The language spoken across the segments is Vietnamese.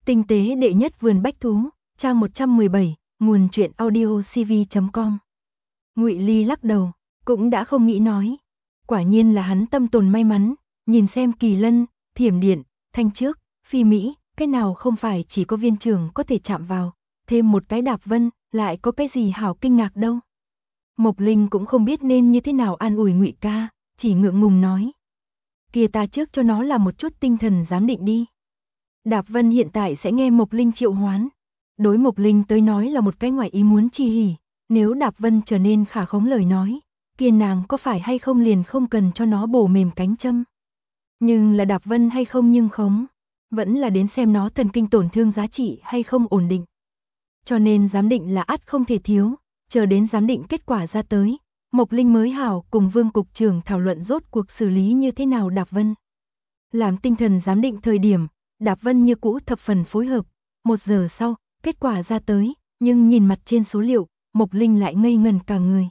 Tinh tế đệ nhất vườn bách thú, trang 117, nguồn truyện audio cv.com. Ngụy Ly lắc đầu, cũng đã không nghĩ nói. Quả nhiên là hắn tâm tồn may mắn, nhìn xem Kỳ Lân, Thiểm Điện, Thanh Trước, Phi Mỹ, cái nào không phải chỉ có Viên Trường có thể chạm vào, thêm một cái Đạp Vân, lại có cái gì hảo kinh ngạc đâu. Mộc Linh cũng không biết nên như thế nào an ủi Ngụy ca, chỉ ngượng ngùng nói. Kia ta trước cho nó là một chút tinh thần giám định đi. Đạp Vân hiện tại sẽ nghe Mộc Linh triệu hoán. Đối Mộc Linh tới nói là một cái ngoài ý muốn chi hỉ, nếu Đạp Vân trở nên khả khống lời nói, kia nàng có phải hay không liền không cần cho nó bổ mềm cánh châm. Nhưng là Đạp Vân hay không nhưng khống, vẫn là đến xem nó thần kinh tổn thương giá trị hay không ổn định. Cho nên giám định là ắt không thể thiếu, chờ đến giám định kết quả ra tới, Mộc Linh mới hảo cùng Vương cục trưởng thảo luận rốt cuộc xử lý như thế nào Đạp Vân. Làm tinh thần giám định thời điểm, Đạp Vân như cũ thập phần phối hợp, 1 giờ sau, kết quả ra tới, nhưng nhìn mặt trên số liệu, Mộc Linh lại ngây ngần cả người.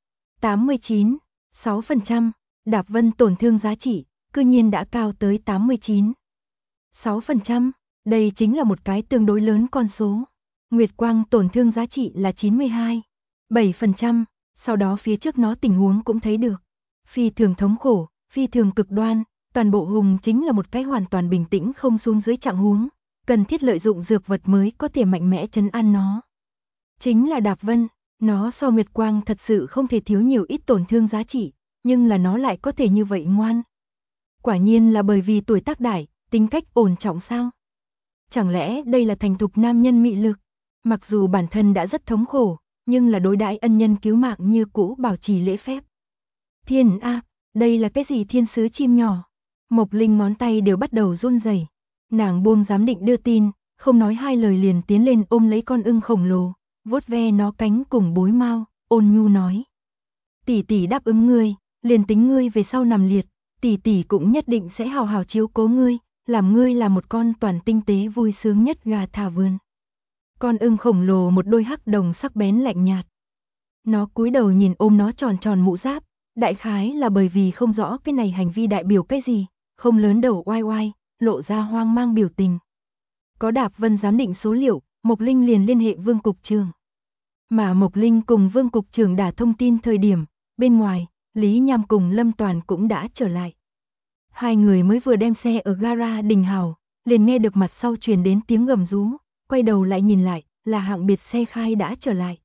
89,6%, Đạp Vân tổn thương giá trị, cư nhiên đã cao tới 89,6%, đây chính là một cái tương đối lớn con số. Nguyệt Quang tổn thương giá trị là 92,7%, sau đó phía trước nó tình huống cũng thấy được. Phi thường thống khổ, phi thường cực đoan, toàn bộ hùng chính là một cái hoàn toàn bình tĩnh không xuống dưới trạng huống, cần thiết lợi dụng dược vật mới có thể mạnh mẽ trấn an nó. Chính là Đạp Vân, nó so Nguyệt Quang thật sự không thể thiếu nhiều ít tổn thương giá trị, nhưng là nó lại có thể như vậy ngoan. Quả nhiên là bởi vì tuổi tác đại, tính cách ổn trọng sao? Chẳng lẽ đây là thành thục nam nhân mị lực? Mặc dù bản thân đã rất thống khổ, nhưng là đối đãi ân nhân cứu mạng như cũ bảo trì lễ phép. Thiên a, đây là cái gì thiên sứ chim nhỏ? Mộc Linh ngón tay đều bắt đầu run rẩy. Nàng buông giám định đưa tin, không nói hai lời liền tiến lên ôm lấy con ưng khổng lồ, vuốt ve nó cánh cùng bối mao, ôn nhu nói: "Tỷ tỷ đáp ứng ngươi, liền tính ngươi về sau nằm liệt, tỷ tỷ cũng nhất định sẽ hào hào chiếu cố ngươi, làm ngươi là một con toàn tinh tế vui sướng nhất gà thả vườn." Con ưng khổng lồ một đôi hắc đồng sắc bén lạnh nhạt. Nó cúi đầu nhìn ôm nó tròn tròn mũ giáp, đại khái là bởi vì không rõ cái này hành vi đại biểu cái gì, không lớn đầu oai oai, lộ ra hoang mang biểu tình. Có Đạp Vân giám định số liệu, Mộc Linh liền liên hệ Vương cục trưởng. Mà Mộc Linh cùng Vương cục trưởng đã thông tin thời điểm, bên ngoài, Lý Nham cùng Lâm Toàn cũng đã trở lại. Hai người mới vừa đem xe ở gara Đình Hào, liền nghe được mặt sau truyền đến tiếng gầm rú, quay đầu lại nhìn lại, là Hạng Biệt xe khai đã trở lại.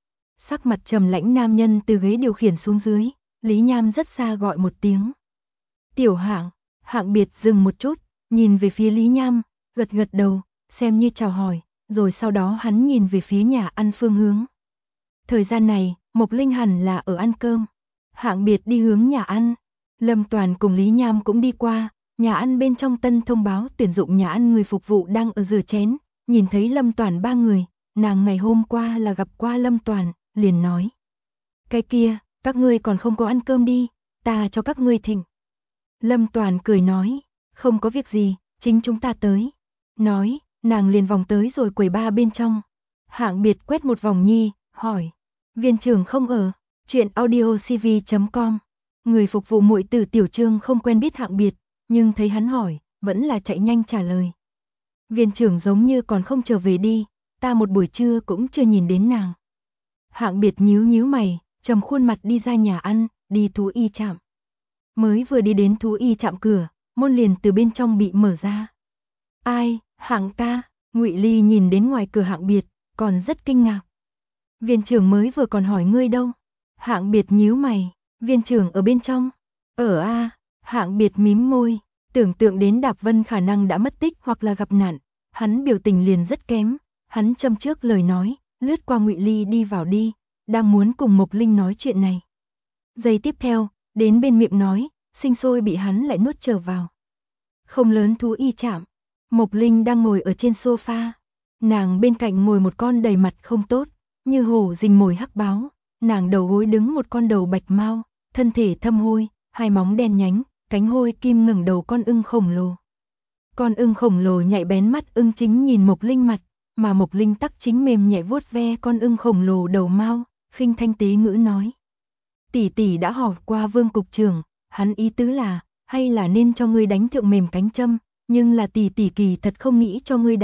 Sắc mặt trầm lãnh nam nhân từ ghế điều khiển xuống dưới, Lý Nham rất xa gọi một tiếng. "Tiểu Hạng." Hạng Biệt dừng một chút, nhìn về phía Lý Nham, gật gật đầu, xem như chào hỏi, rồi sau đó hắn nhìn về phía nhà ăn phương hướng. Thời gian này, Mộc Linh hẳn là ở ăn cơm. Hạng Biệt đi hướng nhà ăn, Lâm Toàn cùng Lý Nham cũng đi qua, nhà ăn bên trong tân thông báo tuyển dụng nhà ăn người phục vụ đang ở rửa chén, nhìn thấy Lâm Toàn ba người, nàng ngày hôm qua là gặp qua Lâm Toàn, liền nói: "Cái kia, các ngươi còn không có ăn cơm đi, ta cho các ngươi thỉnh." Lâm Toàn cười nói: "Không có việc gì, chính chúng ta tới." Nói, nàng liền vòng tới rồi quầy ba bên trong. Hạng Biệt quét một vòng nhi, hỏi: "Viên trưởng không ở?" Chuyện audio cv.com. Người phục vụ muội tử Tiểu Trương không quen biết Hạng Biệt, nhưng thấy hắn hỏi, vẫn là chạy nhanh trả lời: "Viên trưởng giống như còn không trở về đi, ta một buổi trưa cũng chưa nhìn đến nàng." Hạng Biệt nhíu nhíu mày, trầm khuôn mặt đi ra nhà ăn, đi thú y trạm. Mới vừa đi đến thú y trạm cửa, môn liền từ bên trong bị mở ra. "Ai, Hạng ca?" Ngụy Ly nhìn đến ngoài cửa Hạng Biệt, còn rất kinh ngạc. "Viên trưởng mới vừa còn hỏi ngươi đâu?" Hạng Biệt nhíu mày, "Viên trưởng ở bên trong?" "Ở a." Hạng Biệt mím môi, tưởng tượng đến Đạp Vân khả năng đã mất tích hoặc là gặp nạn, hắn biểu tình liền rất kém, hắn châm trước lời nói, lướt qua Ngụy Ly đi vào đi, đang muốn cùng Mộc Linh nói chuyện này. Giây tiếp theo, đến bên miệng nói, sinh sôi bị hắn lại nuốt trở vào. Không lớn thú y trạm, Mộc Linh đang ngồi ở trên sofa, nàng bên cạnh ngồi một con đầy mặt không tốt, như hổ rình mồi hắc báo, nàng đầu gối đứng một con đầu bạch mao, thân thể thâm hôi, hai móng đen nhánh, cánh hôi kim ngẩng đầu con ưng khổng lồ. Con ưng khổng lồ nhạy bén mắt ưng chính nhìn Mộc Linh mặt, mà Mộc Linh tắc chính mềm nhẹ vuốt ve con ưng khổng lồ đầu mao, khinh thanh tế ngữ nói: "Tỷ tỷ đã hỏi qua Vương cục trưởng, hắn ý tứ là, hay là nên cho ngươi đánh thượng mềm cánh châm, nhưng là tỷ tỷ kỳ thật không nghĩ cho ngươi đánh,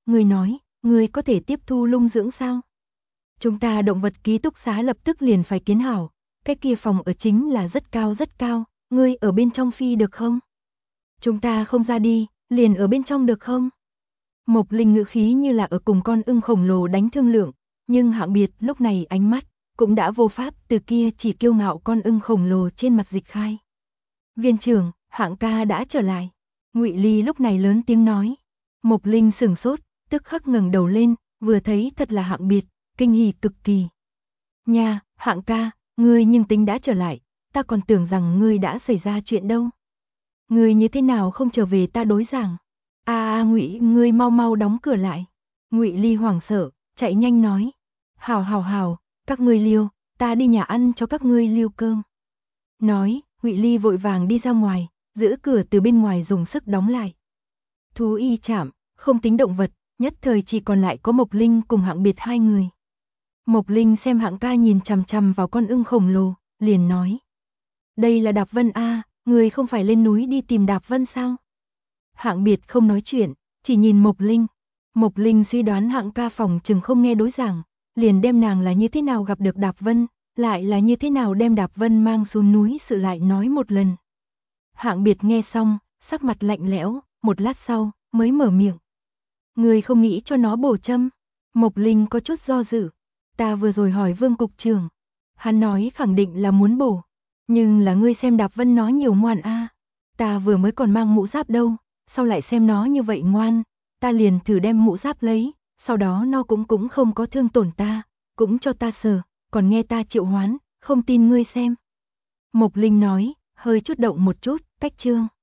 Ngươi nói, ngươi có thể tiếp thu lung dưỡng sao? Chúng ta động vật ký túc xá lập tức liền phải kiến hảo, cái kia phòng ở chính là rất cao, ngươi ở bên trong phi được không? Chúng ta không ra đi, liền ở bên trong được không? Mộc Linh ngữ khí như là ở cùng con ưng khổng lồ đánh thương lượng, nhưng Hạng Biệt lúc này ánh mắt cũng đã vô pháp từ kia chỉ kiêu ngạo con ưng khổng lồ trên mặt dịch khai. Viên trưởng, Hạng ca đã trở lại. Ngụy Ly lúc này lớn tiếng nói. Mộc Linh sửng sốt, tức khắc ngẩng đầu lên, vừa thấy thật là Hạng Biệt, kinh hỉ cực kỳ. Nha, Hạng ca, ngươi nhưng tính đã trở lại, ta còn tưởng rằng ngươi đã xảy ra chuyện đâu. Ngươi như thế nào không trở về ta đối giảng? Ngụy, ngươi mau mau đóng cửa lại. Ngụy Ly hoảng sợ, chạy nhanh nói. Hào, các ngươi liêu, ta đi nhà ăn cho các ngươi liêu cơm. Nói, Ngụy Ly vội vàng đi ra ngoài, giữ cửa từ bên ngoài dùng sức đóng lại. Thú y trạm, không tính động vật, nhất thời chỉ còn lại có Mộc Linh cùng Hạng Biệt hai người. Mộc Linh xem Hạng ca nhìn chằm chằm vào con ưng khổng lồ, liền nói. Đây là Đạp Vân người không phải lên núi đi tìm Đạp Vân sao? Hạng Biệt không nói chuyện, chỉ nhìn Mộc Linh. Mộc Linh suy đoán Hạng ca phòng chừng không nghe đối giảng, liền đem nàng là như thế nào gặp được Đạp Vân, lại là như thế nào đem Đạp Vân mang xuống núi sự lại nói một lần. Hạng Biệt nghe xong, sắc mặt lạnh lẽo, một lát sau, mới mở miệng. Người không nghĩ cho nó bổ châm. Mộc Linh có chút do dự. Ta vừa rồi hỏi Vương cục trưởng, hắn nói khẳng định là muốn bổ. Nhưng là ngươi xem Đạp Vân nó nhiều ngoan ta vừa mới còn mang mũ giáp đâu, sau lại xem nó như vậy ngoan, ta liền thử đem mũ giáp lấy, sau đó nó cũng không có thương tổn ta, cũng cho ta sờ, còn nghe ta triệu hoán, không tin ngươi xem. Mộc Linh nói, hơi chút động một chút, cách trương.